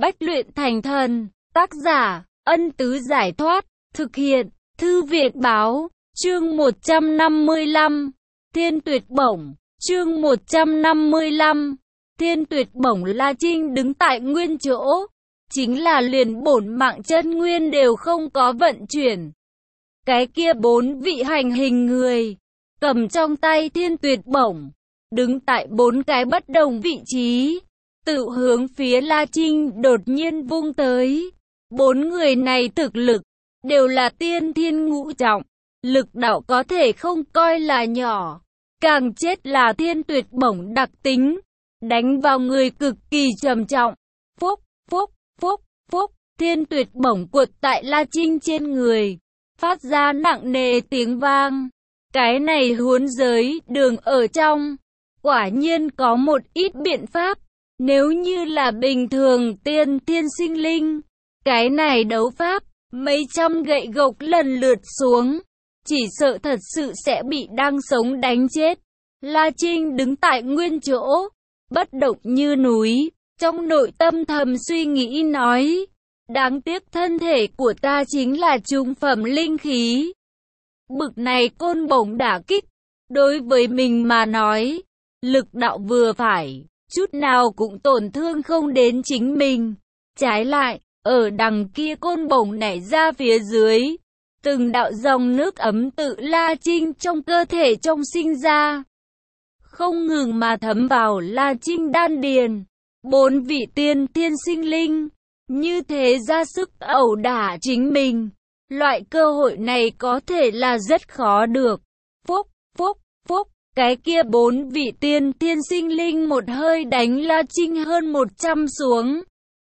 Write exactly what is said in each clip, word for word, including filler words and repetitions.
bách luyện thành thần. Tác giả, Ân Tứ Giải Thoát. Thực hiện, Thư Viện Báo. Chương một trăm năm mươi lăm. Thiên Tuyệt Bổng. Chương một trăm năm mươi lăm. Thiên Tuyệt Bổng. La Trinh đứng tại nguyên chỗ. Chính là liền bổn mạng chân nguyên đều không có vận chuyển. Cái kia bốn vị hành hình người, cầm trong tay Thiên Tuyệt Bổng, đứng tại bốn cái bất đồng vị trí, tự hướng phía La Trinh đột nhiên vung tới. Bốn người này thực lực đều là tiên thiên ngũ trọng, lực đạo có thể không coi là nhỏ, càng chết là Thiên Tuyệt Bổng đặc tính, đánh vào người cực kỳ trầm trọng. Phúc, phúc, phúc, phúc, Thiên Tuyệt Bổng quật tại La Trinh trên người, phát ra nặng nề tiếng vang. Cái này huấn giới đường ở trong, quả nhiên có một ít biện pháp. Nếu như là bình thường tiên thiên sinh linh, cái này đấu pháp, mấy trăm gậy gộc lần lượt xuống, chỉ sợ thật sự sẽ bị đang sống đánh chết. La Trinh đứng tại nguyên chỗ, bất động như núi, trong nội tâm thầm suy nghĩ nói, đáng tiếc thân thể của ta chính là trung phẩm linh khí. Bực này côn bổng đả kích, đối với mình mà nói, lực đạo vừa phải, chút nào cũng tổn thương không đến chính mình. Trái lại, ở đằng kia côn bổng nảy ra phía dưới, từng đạo dòng nước ấm tự La Trinh trong cơ thể trong sinh ra, không ngừng mà thấm vào La Trinh đan điền. Bốn vị tiên thiên sinh linh, như thế ra sức ẩu đả chính mình. Loại cơ hội này có thể là rất khó được. Phúc, phúc, phúc, cái kia bốn vị tiên thiên sinh linh một hơi đánh La Trinh hơn một trăm xuống.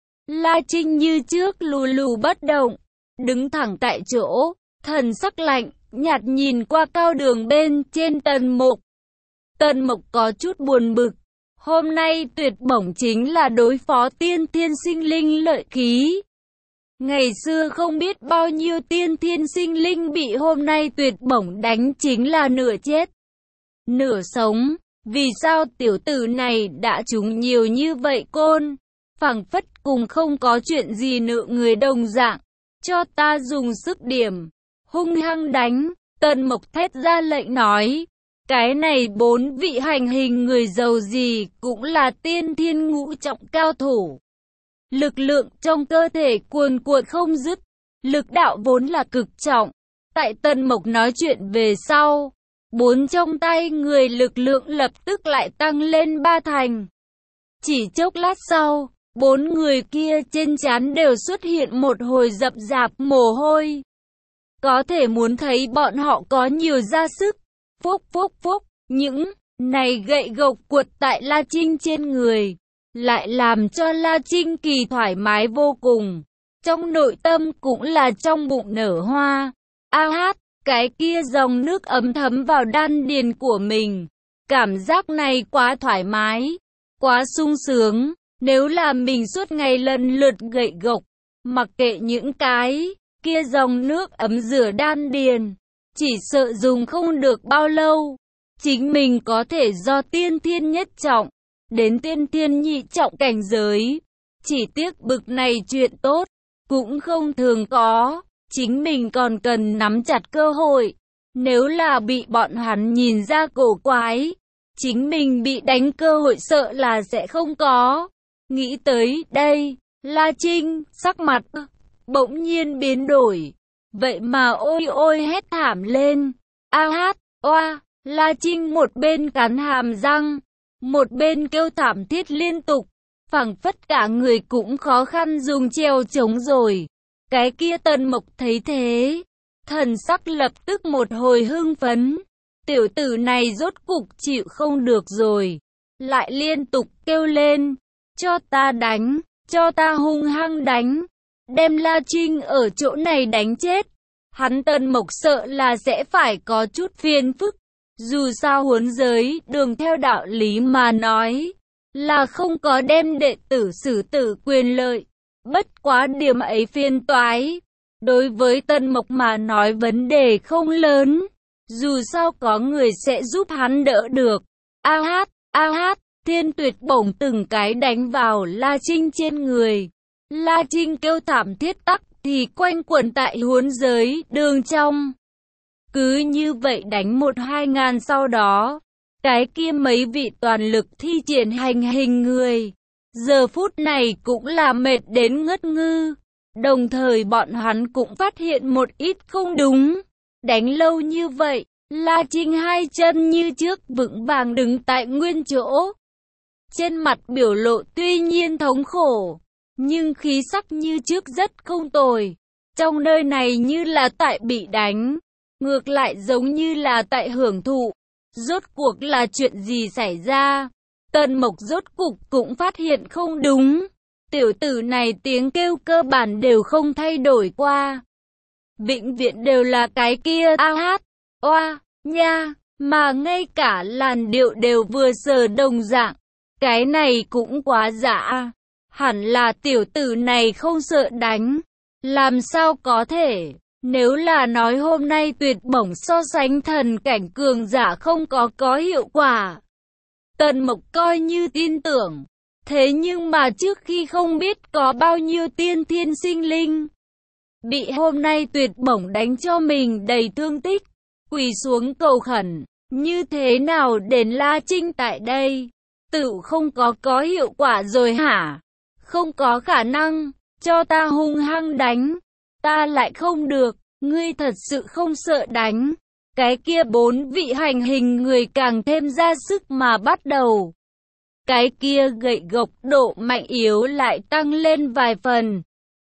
La Trinh như trước lù lù bất động, đứng thẳng tại chỗ, thần sắc lạnh, nhạt nhìn qua cao đường bên trên Tần Mục. Tần Mục có chút buồn bực, hôm nay Tuyệt Bổng chính là đối phó tiên thiên sinh linh lợi khí. Ngày xưa không biết bao nhiêu tiên thiên sinh linh bị hôm nay Tuyệt Bổng đánh chính là nửa chết, nửa sống. Vì sao tiểu tử này đã trúng nhiều như vậy côn? Phảng phất cùng không có chuyện gì nợ người đồng dạng. Cho ta dùng sức điểm, hung hăng đánh. Tần Mục thét ra lệnh nói. Cái này bốn vị hành hình người giàu gì cũng là tiên thiên ngũ trọng cao thủ. Lực lượng trong cơ thể cuồn cuộn không dứt, lực đạo vốn là cực trọng. Tại Tần Mục nói chuyện về sau, bốn trong tay người lực lượng lập tức lại tăng lên ba thành. Chỉ chốc lát sau, bốn người kia trên trán đều xuất hiện một hồi rập rạp mồ hôi. Có thể muốn thấy bọn họ có nhiều ra sức. Phúc phúc phúc, những này gậy gộc quật tại La Trinh trên người, lại làm cho La Trinh kỳ thoải mái vô cùng. Trong nội tâm cũng là trong bụng nở hoa. A hát, cái kia dòng nước ấm thấm vào đan điền của mình. Cảm giác này quá thoải mái, quá sung sướng. Nếu là mình suốt ngày lần lượt gậy gộc, mặc kệ những cái kia dòng nước ấm rửa đan điền, chỉ sợ dùng không được bao lâu, chính mình có thể do tiên thiên nhất trọng đến tiên thiên nhị trọng cảnh giới. Chỉ tiếc bực này chuyện tốt cũng không thường có, chính mình còn cần nắm chặt cơ hội. Nếu là bị bọn hắn nhìn ra cổ quái, chính mình bị đánh cơ hội sợ là sẽ không có. Nghĩ tới đây, La Trinh sắc mặt bỗng nhiên biến đổi. Vậy mà ôi ôi hét thảm lên. A hát, oa, La Trinh một bên cắn hàm răng, một bên kêu thảm thiết liên tục, phảng phất cả người cũng khó khăn dùng treo chống rồi. Cái kia Tần Mục thấy thế, thần sắc lập tức một hồi hưng phấn. Tiểu tử này rốt cục chịu không được rồi, lại liên tục kêu lên, cho ta đánh, cho ta hung hăng đánh, đem La Trinh ở chỗ này đánh chết. Hắn Tần Mục sợ là sẽ phải có chút phiền phức. Dù sao huấn giới đường theo đạo lý mà nói, là không có đem đệ tử xử tử quyền lợi. Bất quá điểm ấy phiền toái, đối với Tần Mục mà nói vấn đề không lớn. Dù sao có người sẽ giúp hắn đỡ được. A hát, a hát, Thiên Tuyệt Bổng từng cái đánh vào La Trinh trên người. La Trinh kêu thảm thiết tắc thì quanh quẩn tại huấn giới đường trong. Cứ như vậy đánh một hai ngàn sau đó, cái kia mấy vị toàn lực thi triển hành hình người, giờ phút này cũng là mệt đến ngất ngư. Đồng thời bọn hắn cũng phát hiện một ít không đúng. Đánh lâu như vậy, La Trinh hai chân như trước vững vàng đứng tại nguyên chỗ. Trên mặt biểu lộ tuy nhiên thống khổ, nhưng khí sắc như trước rất không tồi. Trong nơi này như là tại bị đánh, ngược lại giống như là tại hưởng thụ. Rốt cuộc là chuyện gì xảy ra? Tần Mộc rốt cục cũng phát hiện không đúng. Tiểu tử này tiếng kêu cơ bản đều không thay đổi qua. Vĩnh viễn đều là cái kia a hát, oa, nha, mà ngay cả làn điệu đều vừa sờ đồng dạng. Cái này cũng quá dã. Hẳn là tiểu tử này không sợ đánh. Làm sao có thể? Nếu là nói hôm nay tuyệt bổng so sánh thần cảnh cường giả không có có hiệu quả, Tần Mộc coi như tin tưởng. Thế nhưng mà trước khi không biết có bao nhiêu tiên thiên sinh linh bị hôm nay tuyệt bổng đánh cho mình đầy thương tích, quỳ xuống cầu khẩn, như thế nào đến La Trinh tại đây? Tự không có có hiệu quả rồi hả? Không có khả năng, cho ta hung hăng đánh. Ta lại không được, ngươi thật sự không sợ đánh. Cái kia bốn vị hành hình người càng thêm ra sức mà bắt đầu. Cái kia gậy gộc độ mạnh yếu lại tăng lên vài phần.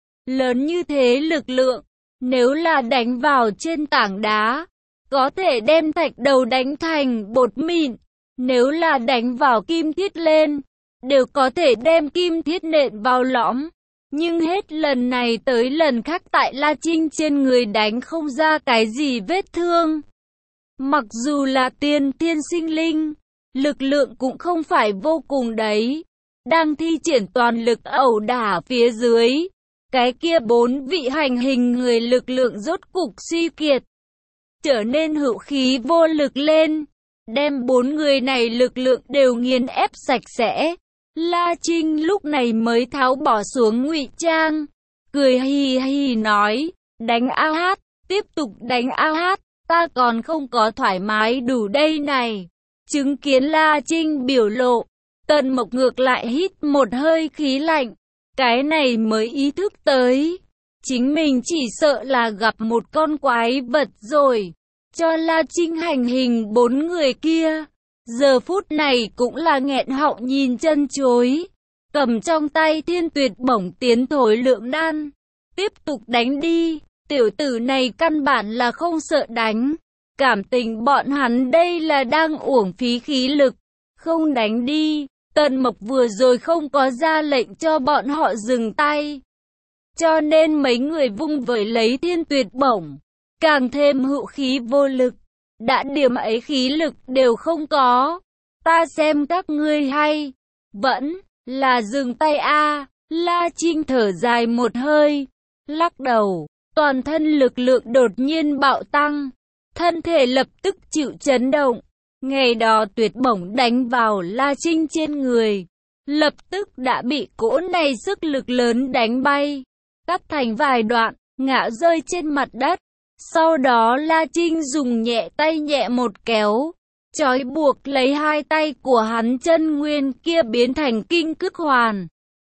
Lớn như thế lực lượng, nếu là đánh vào trên tảng đá, có thể đem thạch đầu đánh thành bột mịn. Nếu là đánh vào kim thiết lên, đều có thể đem kim thiết nện vào lõm. Nhưng hết lần này tới lần khác tại La Trinh trên người đánh không ra cái gì vết thương. Mặc dù là tiên thiên sinh linh, lực lượng cũng không phải vô cùng đấy. Đang thi triển toàn lực ẩu đả phía dưới, cái kia bốn vị hành hình người lực lượng rốt cục suy kiệt, trở nên hữu khí vô lực lên, đem bốn người này lực lượng đều nghiền ép sạch sẽ. La Trinh lúc này mới tháo bỏ xuống ngụy trang, cười hì hì nói, đánh a hát, tiếp tục đánh a hát, ta còn không có thoải mái đủ đây này. Chứng kiến La Trinh biểu lộ, Tần Mộc ngược lại hít một hơi khí lạnh, cái này mới ý thức tới, chính mình chỉ sợ là gặp một con quái vật rồi. Cho La Trinh hành hình bốn người kia, giờ phút này cũng là nghẹn họng nhìn chân chối, cầm trong tay thiên tuyệt bổng tiến thối lượng đan, tiếp tục đánh đi. Tiểu tử này căn bản là không sợ đánh, cảm tình bọn hắn đây là đang uổng phí khí lực, không đánh đi. Tần Mộc vừa rồi không có ra lệnh cho bọn họ dừng tay, cho nên mấy người vung vẩy lấy thiên tuyệt bổng, càng thêm hữu khí vô lực, đã điểm ấy khí lực đều không có. Ta xem các ngươi hay vẫn là dừng tay a. La Trinh thở dài một hơi, lắc đầu, toàn thân lực lượng đột nhiên bạo tăng, thân thể lập tức chịu chấn động. Ngày đó tuyệt bổng đánh vào La Trinh trên người, lập tức đã bị cỗ này sức lực lớn đánh bay, cắt thành vài đoạn, ngã rơi trên mặt đất. Sau đó La Trinh dùng nhẹ tay nhẹ một kéo, trói buộc lấy hai tay của hắn, chân nguyên kia biến thành kinh cức hoàn,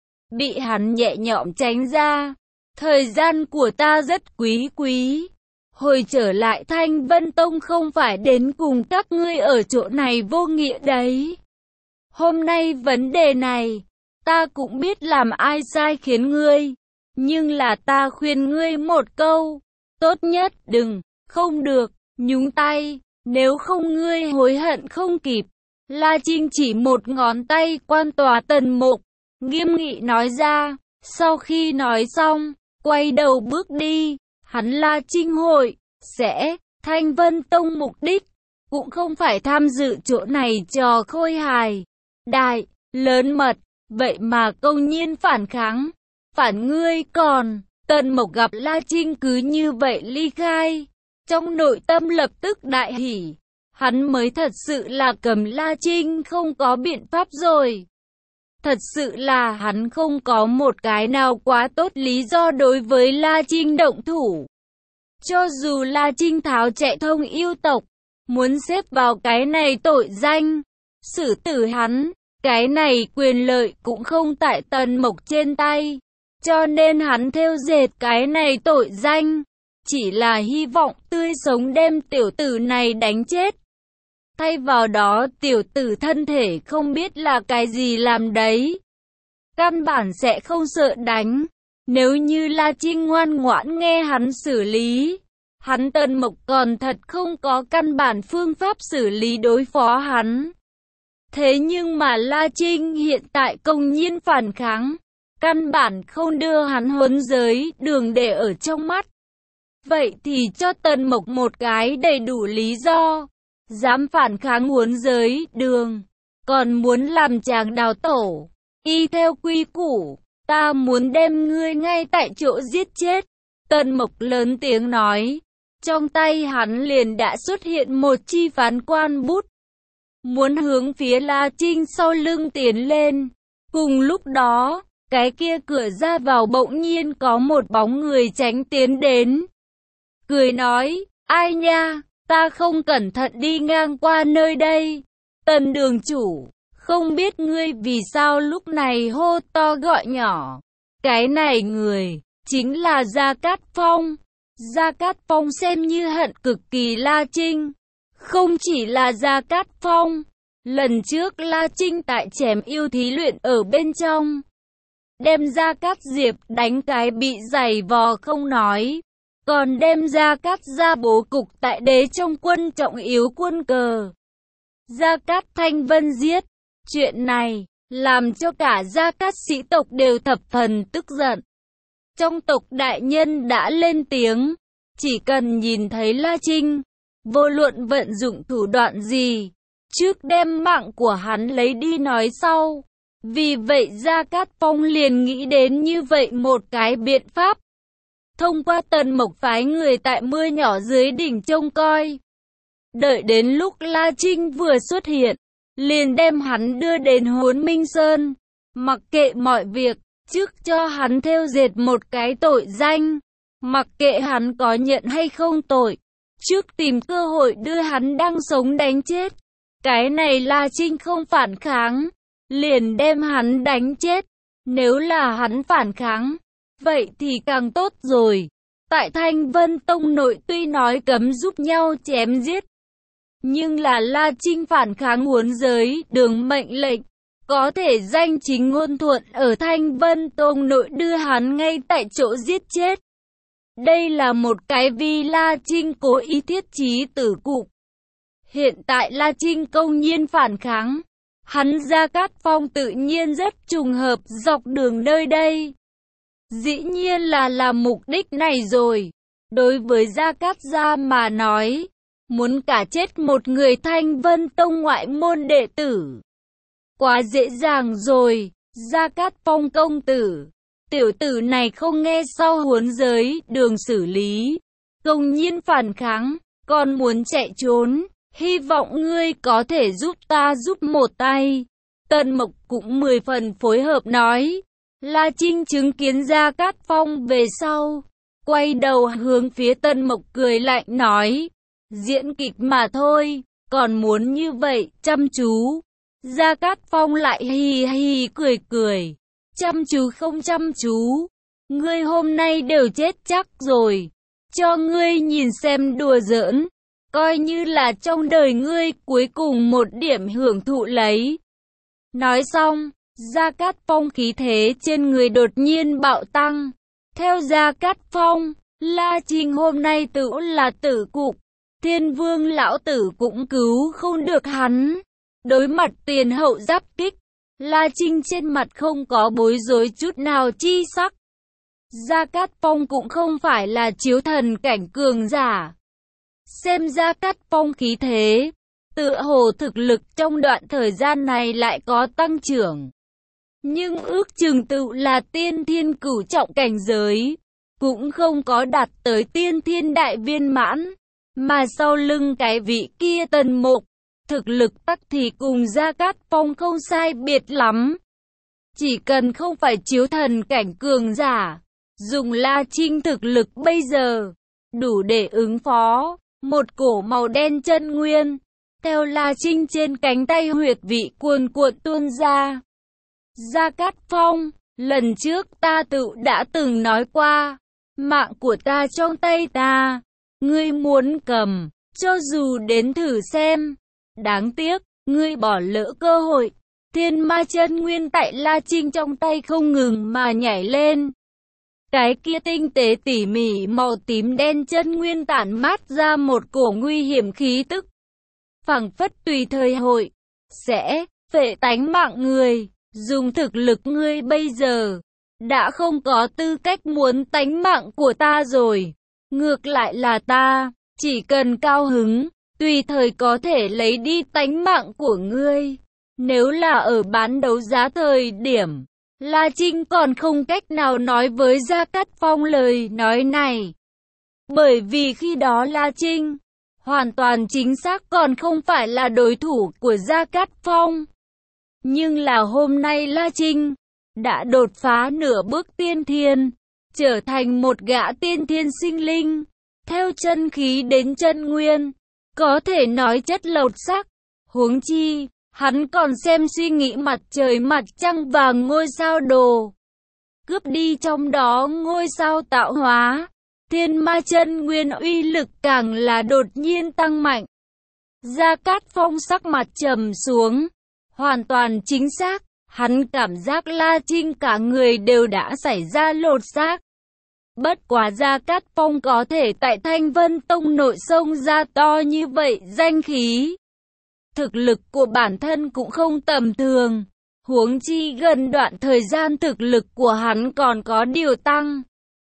bị hắn nhẹ nhõm tránh ra. Thời gian của ta rất quý quý, hồi trở lại Thanh Vân Tông không phải đến cùng các ngươi ở chỗ này vô nghĩa đấy. Hôm nay vấn đề này, ta cũng biết làm ai sai khiến ngươi, nhưng là ta khuyên ngươi một câu, tốt nhất đừng, không được, nhúng tay, nếu không ngươi hối hận không kịp. La Trinh chỉ một ngón tay quan tòa Tần Mộc, nghiêm nghị nói ra. Sau khi nói xong, quay đầu bước đi. Hắn La Trinh hội sẽ Thanh Vân Tông mục đích cũng không phải tham dự chỗ này trò khôi hài đại lớn mật, vậy mà công nhiên phản kháng, phản ngươi còn. Tần Mộc gặp La Trinh cứ như vậy ly khai, trong nội tâm lập tức đại hỉ, hắn mới thật sự là cầm La Trinh không có biện pháp rồi. Thật sự là hắn không có một cái nào quá tốt lý do đối với La Trinh động thủ. Cho dù La Trinh tháo chạy thông yêu tộc, muốn xếp vào cái này tội danh, xử tử hắn, cái này quyền lợi cũng không tại Tần Mộc trên tay. Cho nên hắn thêu dệt cái này tội danh, chỉ là hy vọng tươi sống đem tiểu tử này đánh chết. Thay vào đó tiểu tử thân thể không biết là cái gì làm đấy. Căn bản sẽ không sợ đánh. Nếu như La Trinh ngoan ngoãn nghe hắn xử lý, hắn Tần Mộc còn thật không có căn bản phương pháp xử lý đối phó hắn. Thế nhưng mà La Trinh hiện tại công nhiên phản kháng, căn bản không đưa hắn huấn giới đường để ở trong mắt. Vậy thì cho Tần Mộc một cái đầy đủ lý do, dám phản kháng huấn giới đường, còn muốn làm chàng đào tổ, y theo quy củ, ta muốn đem ngươi ngay tại chỗ giết chết. Tần Mộc lớn tiếng nói, trong tay hắn liền đã xuất hiện một chi phán quan bút, muốn hướng phía La Trinh sau lưng tiến lên. Cùng lúc đó, cái kia cửa ra vào bỗng nhiên có một bóng người tránh tiến đến. Cười nói, ai nha, ta không cẩn thận đi ngang qua nơi đây. Tần đường chủ, không biết ngươi vì sao lúc này hô to gọi nhỏ. Cái này người, chính là Gia Cát Phong. Gia Cát Phong xem như hận cực kỳ La Trinh. Không chỉ là Gia Cát Phong, lần trước La Trinh tại chém yêu thí luyện ở bên trong, đem Gia Cát Diệp đánh cái bị giày vò không nói, còn đem Gia Cát ra bố cục tại đế trong quân trọng yếu quân cờ. Gia Cát Thanh Vân giết, chuyện này làm cho cả Gia Cát sĩ tộc đều thập phần tức giận. Trong tộc đại nhân đã lên tiếng, chỉ cần nhìn thấy La Trinh, vô luận vận dụng thủ đoạn gì, trước đem mạng của hắn lấy đi nói sau. Vì vậy Gia Cát Phong liền nghĩ đến như vậy một cái biện pháp. Thông qua Tần Mộc phái người tại mưa nhỏ dưới đỉnh trông coi. Đợi đến lúc La Trinh vừa xuất hiện, liền đem hắn đưa đến Huấn Minh Sơn. Mặc kệ mọi việc, trước cho hắn thêu dệt một cái tội danh. Mặc kệ hắn có nhận hay không tội, trước tìm cơ hội đưa hắn đang sống đánh chết. Cái này La Trinh không phản kháng, liền đem hắn đánh chết. Nếu là hắn phản kháng, vậy thì càng tốt rồi. Tại Thanh Vân Tông nội tuy nói cấm giúp nhau chém giết, nhưng là La Trinh phản kháng huấn giới đường mệnh lệnh, có thể danh chính ngôn thuận ở Thanh Vân Tông nội đưa hắn ngay tại chỗ giết chết. Đây là một cái vì La Trinh cố ý thiết trí tử cục. Hiện tại La Trinh công nhiên phản kháng, hắn Gia Cát Phong tự nhiên rất trùng hợp dọc đường nơi đây. Dĩ nhiên là làm mục đích này rồi. Đối với Gia Cát gia mà nói, muốn cả chết một người Thanh Vân Tông ngoại môn đệ tử, quá dễ dàng rồi. Gia Cát Phong công tử, tiểu tử này không nghe sau huấn giới đường xử lý, công nhiên phản kháng, còn muốn chạy trốn. Hy vọng ngươi có thể giúp ta giúp một tay. Tần Mộc cũng mười phần phối hợp nói. La Trinh chứng kiến Gia Cát Phong về sau, quay đầu hướng phía Tần Mộc cười lạnh nói, diễn kịch mà thôi, còn muốn như vậy, chăm chú. Gia Cát Phong lại hì hì cười cười, chăm chú không chăm chú, ngươi hôm nay đều chết chắc rồi, cho ngươi nhìn xem đùa giỡn, coi như là trong đời ngươi cuối cùng một điểm hưởng thụ lấy. Nói xong, Gia Cát Phong khí thế trên người đột nhiên bạo tăng. Theo Gia Cát Phong, La Trinh hôm nay tự là tử cục, Thiên Vương lão tử cũng cứu không được hắn. Đối mặt tiền hậu giáp kích, La Trinh trên mặt không có bối rối chút nào chi sắc. Gia Cát Phong cũng không phải là chiếu thần cảnh cường giả. Xem Gia Cát Phong khí thế, tựa hồ thực lực trong đoạn thời gian này lại có tăng trưởng. Nhưng ước chừng tự là tiên thiên cửu trọng cảnh giới, cũng không có đạt tới tiên thiên đại viên mãn. Mà sau lưng cái vị kia Tần Mộc, thực lực tắc thì cùng Gia Cát Phong không sai biệt lắm. Chỉ cần không phải chiếu thần cảnh cường giả, dùng La Trinh thực lực bây giờ, đủ để ứng phó. Một cổ màu đen chân nguyên, theo La Trinh trên cánh tay huyệt vị cuồn cuộn tuôn ra. Gia Cát Phong, lần trước ta tự đã từng nói qua, mạng của ta trong tay ta, ngươi muốn cầm, cho dù đến thử xem. Đáng tiếc, ngươi bỏ lỡ cơ hội. Thiên ma chân nguyên tại La Trinh trong tay không ngừng mà nhảy lên. Cái kia tinh tế tỉ mỉ màu tím đen chân nguyên tản mát ra một cổ nguy hiểm khí tức. Phảng phất tùy thời hội, sẽ phệ tánh mạng người. Dùng thực lực ngươi bây giờ, đã không có tư cách muốn tánh mạng của ta rồi. Ngược lại là ta, chỉ cần cao hứng, tùy thời có thể lấy đi tánh mạng của ngươi. Nếu là ở bán đấu giá thời điểm, La Trinh còn không cách nào nói với Gia Cát Phong lời nói này. Bởi vì khi đó La Trinh, hoàn toàn chính xác còn không phải là đối thủ của Gia Cát Phong. Nhưng là hôm nay La Trinh đã đột phá nửa bước tiên thiên, trở thành một gã tiên thiên sinh linh, theo chân khí đến chân nguyên, có thể nói chất lột sắc. Huống chi, hắn còn xem suy nghĩ mặt trời mặt trăng và ngôi sao đồ, cướp đi trong đó ngôi sao tạo hóa. Thiên ma chân nguyên uy lực càng là đột nhiên tăng mạnh. Gia Cát Phong sắc mặt trầm xuống. Hoàn toàn chính xác, hắn cảm giác La Trinh cả người đều đã xảy ra lột xác. Bất quá Gia Cát Phong có thể tại Thanh Vân Tông nội xông ra to như vậy danh khí. Thực lực của bản thân cũng không tầm thường. Huống chi gần đoạn thời gian thực lực của hắn còn có điều tăng.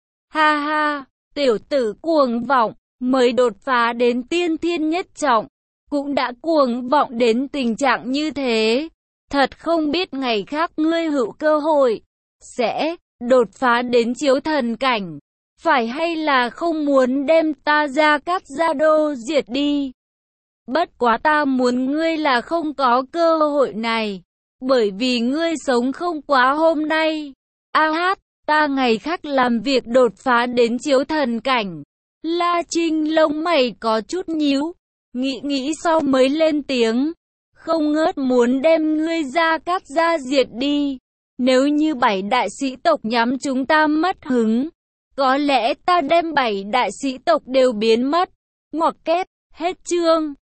Ha ha, tiểu tử cuồng vọng, mới đột phá đến tiên thiên nhất trọng, cũng đã cuồng vọng đến tình trạng như thế. Thật không biết ngày khác ngươi hữu cơ hội, sẽ đột phá đến chiếu thần cảnh. Phải hay là không muốn đem ta Gia Cát Gia Đô diệt đi? Bất quá ta muốn ngươi là không có cơ hội này, bởi vì ngươi sống không quá hôm nay. A hát, ta ngày khác làm việc đột phá đến chiếu thần cảnh. La Trinh lông mày có chút nhíu, nghĩ nghĩ sau mới lên tiếng. Không ngớt muốn đem ngươi Gia Cát Gia diệt đi. Nếu như bảy đại sĩ tộc nhắm chúng ta mất hứng, có lẽ ta đem bảy đại sĩ tộc đều biến mất. Ngoặc kép, hết chương.